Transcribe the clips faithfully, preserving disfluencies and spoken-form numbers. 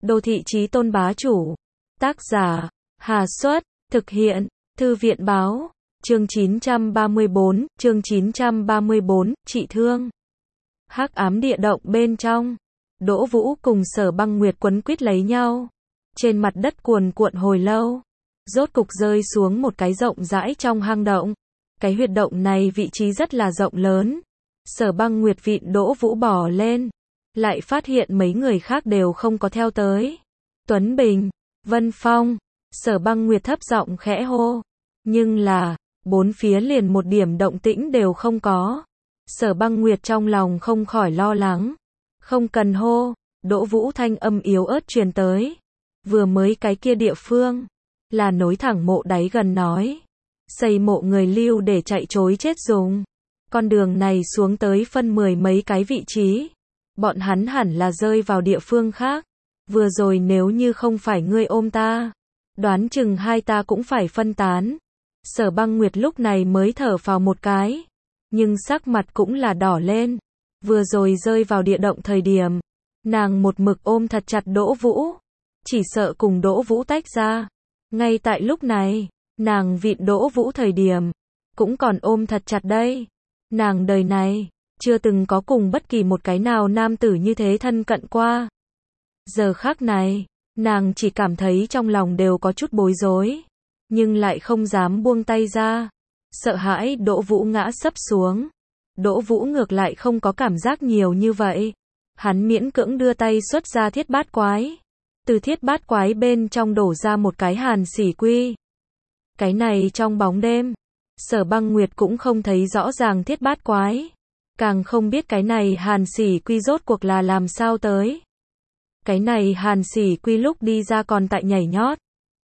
Đô thị chí tôn bá chủ. Tác giả, Hà Xuất, thực hiện, Thư viện báo, chương chín trăm ba mươi bốn, chương chín trăm ba mươi bốn, trị thương. Hắc ám địa động bên trong, Đỗ Vũ cùng Sở Băng Nguyệt quấn quýt lấy nhau. Trên mặt đất cuồn cuộn hồi lâu, rốt cục rơi xuống một cái rộng rãi trong hang động. Cái huyệt động này vị trí rất là rộng lớn. Sở Băng Nguyệt vịn Đỗ Vũ bò lên, lại phát hiện mấy người khác đều không có theo tới. Tuấn Bình, Vân Phong, Sở Băng Nguyệt thấp giọng khẽ hô. Nhưng là, bốn phía liền một điểm động tĩnh đều không có. Sở Băng Nguyệt trong lòng không khỏi lo lắng. Không cần hô, Đỗ Vũ thanh âm yếu ớt truyền tới. Vừa mới cái kia địa phương, là nối thẳng mộ đáy gần nói. Xây mộ người lưu để chạy trối chết dùng. Con đường này xuống tới phân mười mấy cái vị trí. Bọn hắn hẳn là rơi vào địa phương khác. Vừa rồi nếu như không phải ngươi ôm ta, đoán chừng hai ta cũng phải phân tán. Sở Băng Nguyệt lúc này mới thở phào một cái, nhưng sắc mặt cũng là đỏ lên. Vừa rồi rơi vào địa động thời điểm, nàng một mực ôm thật chặt Đỗ Vũ, chỉ sợ cùng Đỗ Vũ tách ra. Ngay tại lúc này, nàng vịn Đỗ Vũ thời điểm, cũng còn ôm thật chặt đây. Nàng đời này, chưa từng có cùng bất kỳ một cái nào nam tử như thế thân cận qua. Giờ khắc này, nàng chỉ cảm thấy trong lòng đều có chút bối rối, nhưng lại không dám buông tay ra. Sợ hãi Đỗ Vũ ngã sấp xuống. Đỗ Vũ ngược lại không có cảm giác nhiều như vậy. Hắn miễn cưỡng đưa tay xuất ra thiết bát quái. Từ thiết bát quái bên trong đổ ra một cái hàn xỉ quy. Cái này trong bóng đêm, Sở Băng Nguyệt cũng không thấy rõ ràng thiết bát quái. Càng không biết cái này hàn xỉ quy rốt cuộc là làm sao tới. Cái này hàn xỉ quy lúc đi ra còn tại nhảy nhót.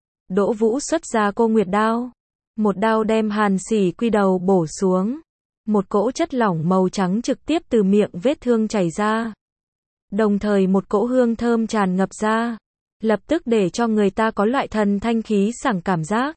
Đỗ Vũ xuất ra cô nguyệt đao. Một đao đem hàn xỉ quy đầu bổ xuống. Một cỗ chất lỏng màu trắng trực tiếp từ miệng vết thương chảy ra. Đồng thời một cỗ hương thơm tràn ngập ra. Lập tức để cho người ta có loại thần thanh khí sảng cảm giác.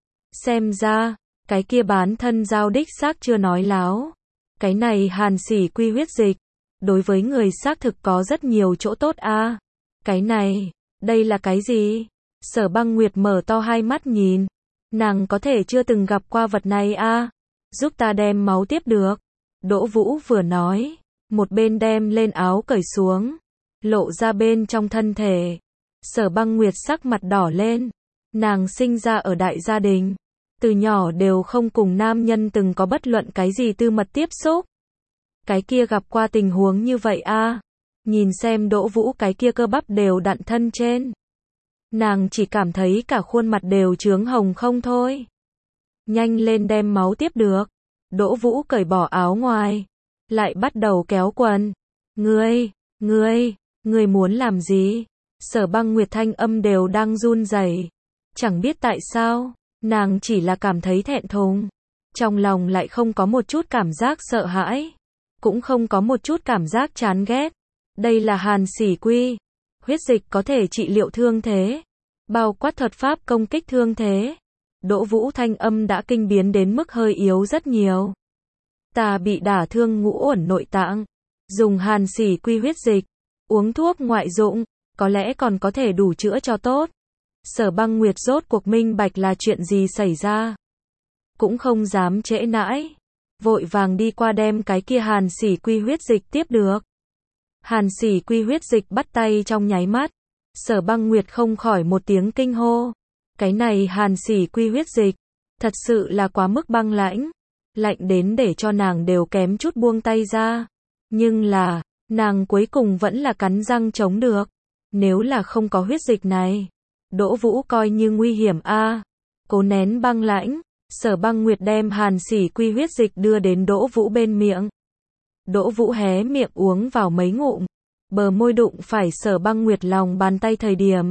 Xem ra, cái kia bán thân giao đích xác chưa nói láo. Cái này hàn xỉ quy huyết dịch, đối với người xác thực có rất nhiều chỗ tốt a. À, cái này, đây là cái gì? Sở Băng Nguyệt mở to hai mắt nhìn. Nàng có thể chưa từng gặp qua vật này a. À, giúp ta đem máu tiếp được. Đỗ Vũ vừa nói, một bên đem lên áo cởi xuống, lộ ra bên trong thân thể. Sở Băng Nguyệt sắc mặt đỏ lên. Nàng sinh ra ở đại gia đình, từ nhỏ đều không cùng nam nhân từng có bất luận cái gì tư mật tiếp xúc. Cái kia gặp qua tình huống như vậy a. À, nhìn xem Đỗ Vũ cái kia cơ bắp đều đặn thân trên. Nàng chỉ cảm thấy cả khuôn mặt đều chướng hồng không thôi. Nhanh lên đem máu tiếp được. Đỗ Vũ cởi bỏ áo ngoài, lại bắt đầu kéo quần. Ngươi, ngươi, ngươi muốn làm gì? Sở Băng Nguyệt thanh âm đều đang run rẩy. Chẳng biết tại sao, nàng chỉ là cảm thấy thẹn thùng. Trong lòng lại không có một chút cảm giác sợ hãi, cũng không có một chút cảm giác chán ghét. Đây là hàn xỉ quy. Huyết dịch có thể trị liệu thương thế, bao quát thuật pháp công kích thương thế. Đỗ Vũ thanh âm đã kinh biến đến mức hơi yếu rất nhiều. Ta bị đả thương ngũ uẩn nội tạng, dùng hàn xỉ quy huyết dịch, uống thuốc ngoại dụng, có lẽ còn có thể đủ chữa cho tốt. Sở Băng Nguyệt rốt cuộc minh bạch là chuyện gì xảy ra. Cũng không dám trễ nãi, vội vàng đi qua đem cái kia hàn xỉ quy huyết dịch tiếp được. Hàn xỉ quy huyết dịch bắt tay trong nháy mắt. Sở Băng Nguyệt không khỏi một tiếng kinh hô. Cái này hàn xỉ quy huyết dịch, thật sự là quá mức băng lãnh. Lạnh đến để cho nàng đều kém chút buông tay ra. Nhưng là, nàng cuối cùng vẫn là cắn răng chống được. Nếu là không có huyết dịch này, Đỗ Vũ coi như nguy hiểm a. À, cố nén băng lãnh, Sở Băng Nguyệt đem hàn xỉ quy huyết dịch đưa đến Đỗ Vũ bên miệng. Đỗ Vũ hé miệng uống vào mấy ngụm, bờ môi đụng phải Sở Băng Nguyệt lòng bàn tay thời điểm,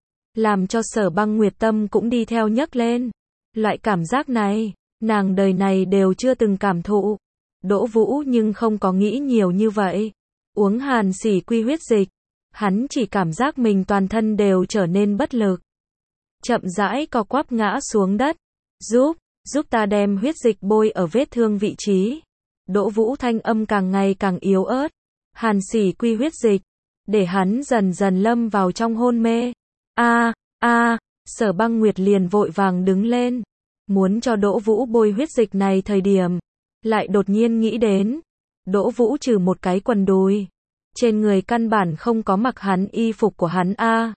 làm cho Sở Băng Nguyệt tâm cũng đi theo nhấc lên. Loại cảm giác này, nàng đời này đều chưa từng cảm thụ. Đỗ Vũ nhưng không có nghĩ nhiều như vậy. Uống hàn xỉ quy huyết dịch, hắn chỉ cảm giác mình toàn thân đều trở nên bất lực. Chậm rãi co quắp ngã xuống đất. Giúp, giúp ta đem huyết dịch bôi ở vết thương vị trí. Đỗ Vũ thanh âm càng ngày càng yếu ớt. Hàn xỉ quy huyết dịch, để hắn dần dần lâm vào trong hôn mê. A, a, Sở Băng Nguyệt liền vội vàng đứng lên, muốn cho Đỗ Vũ bôi huyết dịch này thời điểm, lại đột nhiên nghĩ đến, Đỗ Vũ trừ một cái quần đùi, trên người căn bản không có mặc hắn y phục của hắn a.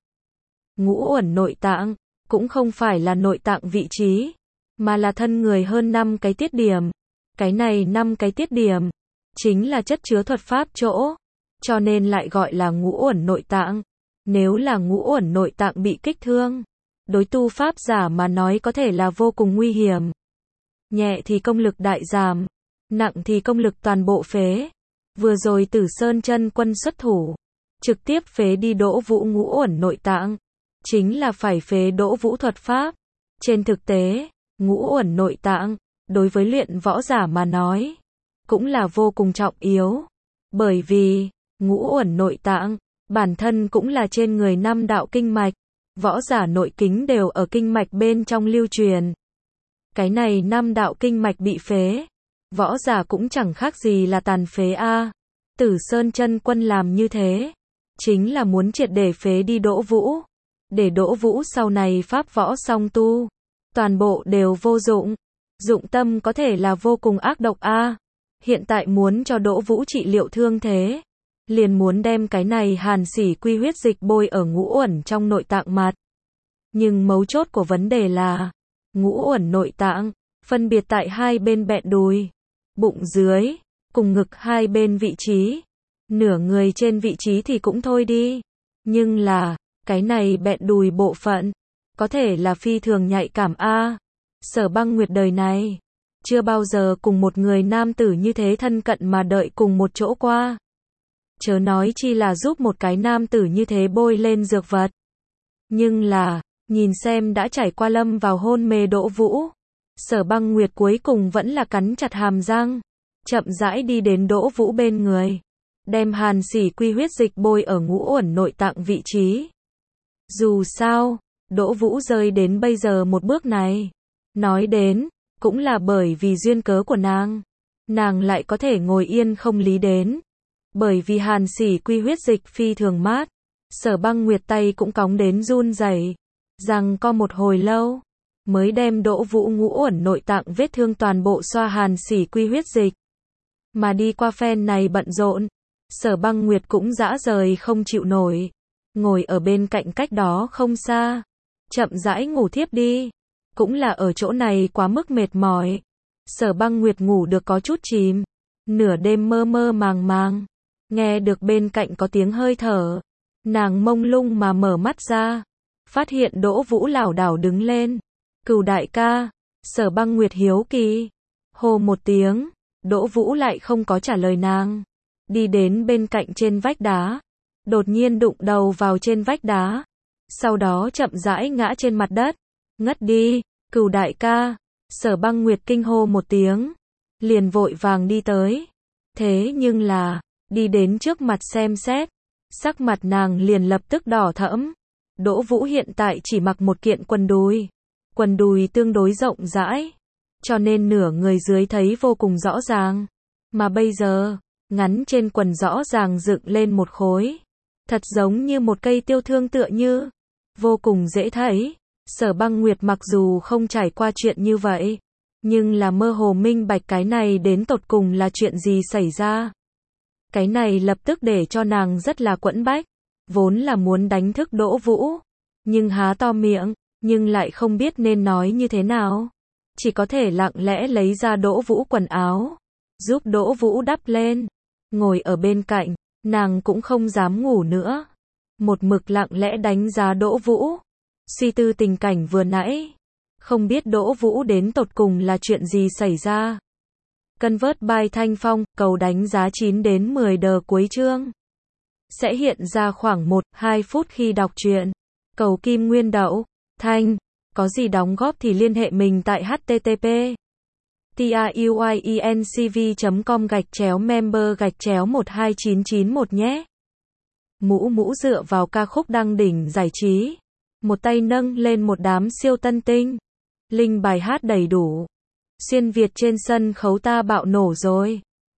Ngũ uẩn nội tạng, cũng không phải là nội tạng vị trí, mà là thân người hơn năm cái tiết điểm. Cái này năm cái tiết điểm, chính là chất chứa thuật pháp chỗ, cho nên lại gọi là ngũ uẩn nội tạng. Nếu là ngũ uẩn nội tạng bị kích thương, đối tu pháp giả mà nói có thể là vô cùng nguy hiểm. Nhẹ thì công lực đại giảm, nặng thì công lực toàn bộ phế. Vừa rồi Tử Sơn chân quân xuất thủ, trực tiếp phế đi Đỗ Vũ ngũ uẩn nội tạng, chính là phải phế Đỗ Vũ thuật pháp. Trên thực tế, ngũ uẩn nội tạng, đối với luyện võ giả mà nói, cũng là vô cùng trọng yếu. Bởi vì, ngũ uẩn nội tạng, bản thân cũng là trên người năm đạo kinh mạch, võ giả nội kính đều ở kinh mạch bên trong lưu truyền. Cái này năm đạo kinh mạch bị phế, võ giả cũng chẳng khác gì là tàn phế a. Tử Sơn chân quân làm như thế, chính là muốn triệt để phế đi Đỗ Vũ, để Đỗ Vũ sau này pháp võ song tu, toàn bộ đều vô dụng. Dụng tâm có thể là vô cùng ác độc a. Hiện tại muốn cho Đỗ Vũ trị liệu thương thế, liền muốn đem cái này hàn xỉ quy huyết dịch bôi ở ngũ uẩn trong nội tạng mặt. Nhưng mấu chốt của vấn đề là, ngũ uẩn nội tạng, phân biệt tại hai bên bẹn đùi, bụng dưới, cùng ngực hai bên vị trí. Nửa người trên vị trí thì cũng thôi đi. Nhưng là, cái này bẹn đùi bộ phận, có thể là phi thường nhạy cảm a. Sở Băng Nguyệt đời này, chưa bao giờ cùng một người nam tử như thế thân cận mà đợi cùng một chỗ qua. Chớ nói chi là giúp một cái nam tử như thế bôi lên dược vật. Nhưng là, nhìn xem đã trải qua lâm vào hôn mê Đỗ Vũ, Sở Băng Nguyệt cuối cùng vẫn là cắn chặt hàm răng, chậm rãi đi đến Đỗ Vũ bên người, đem hàn xỉ quy huyết dịch bôi ở ngũ uẩn nội tạng vị trí. Dù sao, Đỗ Vũ rơi đến bây giờ một bước này, nói đến, cũng là bởi vì duyên cớ của nàng. Nàng lại có thể ngồi yên không lý đến. Bởi vì hàn xỉ quy huyết dịch phi thường mát, Sở Băng Nguyệt tay cũng cóng đến run rẩy, rằng co một hồi lâu, mới đem Đỗ Vũ ngũ uẩn nội tạng vết thương toàn bộ xoa hàn xỉ quy huyết dịch. Mà đi qua phen này bận rộn, Sở Băng Nguyệt cũng dã rời không chịu nổi, ngồi ở bên cạnh cách đó không xa, chậm rãi ngủ thiếp đi. Cũng là ở chỗ này quá mức mệt mỏi, Sở Băng Nguyệt ngủ được có chút chìm, nửa đêm mơ mơ màng màng, nghe được bên cạnh có tiếng hơi thở, nàng mông lung mà mở mắt ra, phát hiện Đỗ Vũ lảo đảo đứng lên. Cửu đại ca, Sở Băng Nguyệt hiếu kỳ, hô một tiếng, Đỗ Vũ lại không có trả lời nàng, đi đến bên cạnh trên vách đá, đột nhiên đụng đầu vào trên vách đá, sau đó chậm rãi ngã trên mặt đất, ngất đi. Cửu đại ca, Sở Băng Nguyệt kinh hô một tiếng, liền vội vàng đi tới. Thế nhưng là, đi đến trước mặt xem xét, sắc mặt nàng liền lập tức đỏ thẫm. Đỗ Vũ hiện tại chỉ mặc một kiện quần đùi, quần đùi tương đối rộng rãi, cho nên nửa người dưới thấy vô cùng rõ ràng. Mà bây giờ, ngắn trên quần rõ ràng dựng lên một khối, thật giống như một cây tiêu thương tựa như, vô cùng dễ thấy. Sở Băng Nguyệt mặc dù không trải qua chuyện như vậy, nhưng là mơ hồ minh bạch cái này đến tột cùng là chuyện gì xảy ra. Cái này lập tức để cho nàng rất là quẫn bách, vốn là muốn đánh thức Đỗ Vũ, nhưng há to miệng, nhưng lại không biết nên nói như thế nào. Chỉ có thể lặng lẽ lấy ra Đỗ Vũ quần áo, giúp Đỗ Vũ đắp lên, ngồi ở bên cạnh, nàng cũng không dám ngủ nữa. Một mực lặng lẽ đánh giá Đỗ Vũ, suy tư tình cảnh vừa nãy, không biết Đỗ Vũ đến tột cùng là chuyện gì xảy ra. Convert by Thanh Phong, cầu đánh giá chín đến mười đờ cuối chương. Sẽ hiện ra khoảng một đến hai phút khi đọc truyện. Cầu kim nguyên đậu, Thanh, có gì đóng góp thì liên hệ mình tại http truyencv chấm com gạch chéo member gạch chéo một hai chín chín một nhé. Mũ mũ dựa vào ca khúc đăng đỉnh giải trí. Một tay nâng lên một đám siêu tân tinh. Linh bài hát đầy đủ. Xuyên Việt trên sân khấu ta bạo nổ rồi.